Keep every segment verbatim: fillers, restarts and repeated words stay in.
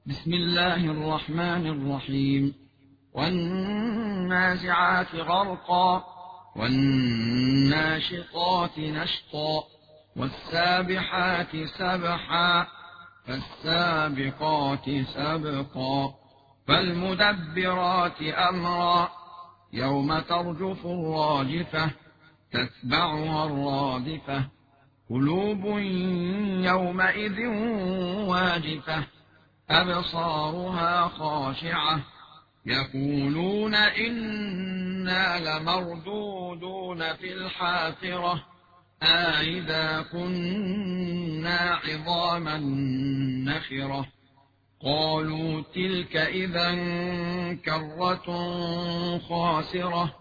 بسم الله الرحمن الرحيم. والنازعات غرقا والناشطات نشطا والسابحات سبحا فالسابقات سبقا فالمدبرات أمرا يوم ترجف الراجفة تتبعها الرادفة قلوب يومئذ واجفة أبصارها خاشعة يقولون إنا لمردودون في الحافرة أإذا كنا عظاما نخرة قالوا تلك إذا كرة خاسرة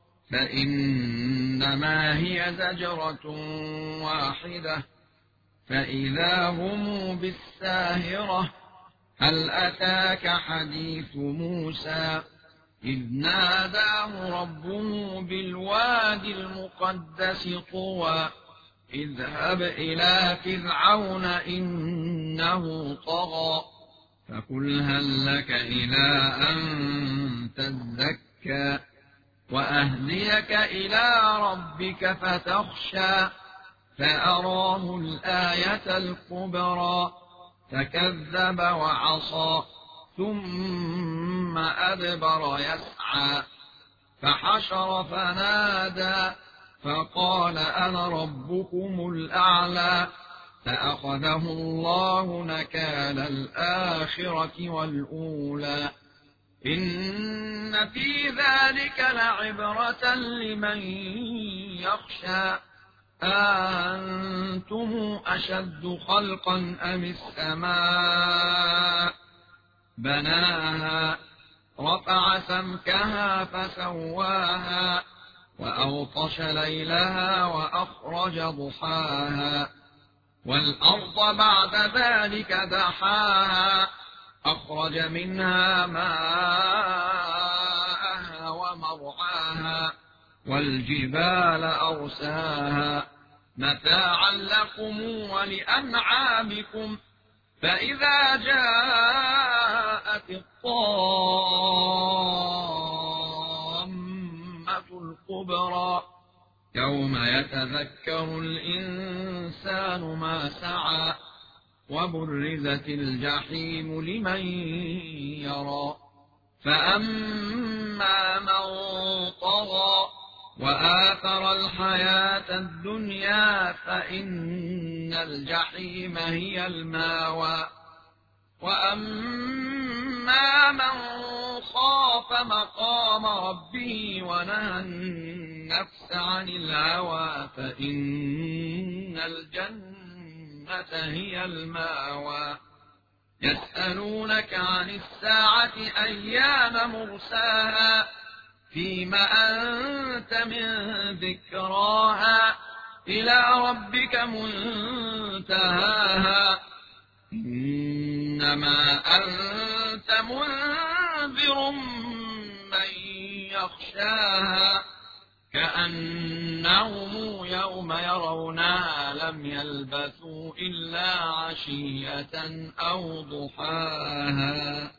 فإنما هي زجرة واحدة فإذا هم بالساهرة هل أتاك حديث موسى إذ ناداه ربه بالوادي المقدس طوى اذهب إلى فرعون إنه طغى فقل هل لك إلى أن تزكى وأهديك إلى ربك فتخشى فأراه الآية الكبرى فكذب وعصى ثم أدبر يسعى فحشر فنادى فقال أنا ربكم الأعلى فأخذه الله نكال الآخرة والأولى إن في ذلك لعبرة لمن يخشى أأنتم أشد خلقا أم السماء بناها رفع سمكها فسواها وأغطش ليلها وأخرج ضحاها والأرض بعد ذلك دحاها أخرج منها ماءها ومرعاها والجبال أرساها متاعا لكم ولأنعامكم فإذا جاءت الطامة الكبرى يوم يتذكر الإنسان ما سعى وبرزت الجحيم لمن يرى فأما من طغى وآثر الحياة الدنيا فإن الجحيم هي الماوى وأما من خاف مقام ربه ونهى النفس عن الهوى فإن الجنة هي الماوى يسألونك عن الساعة أيان مرساها فيم أنت من ذكراها إلى ربك منتهاها إنما أنت منذر من يخشاها كأنهم يوم يرونها لم يلبثوا إلا عشية أو ضحاها.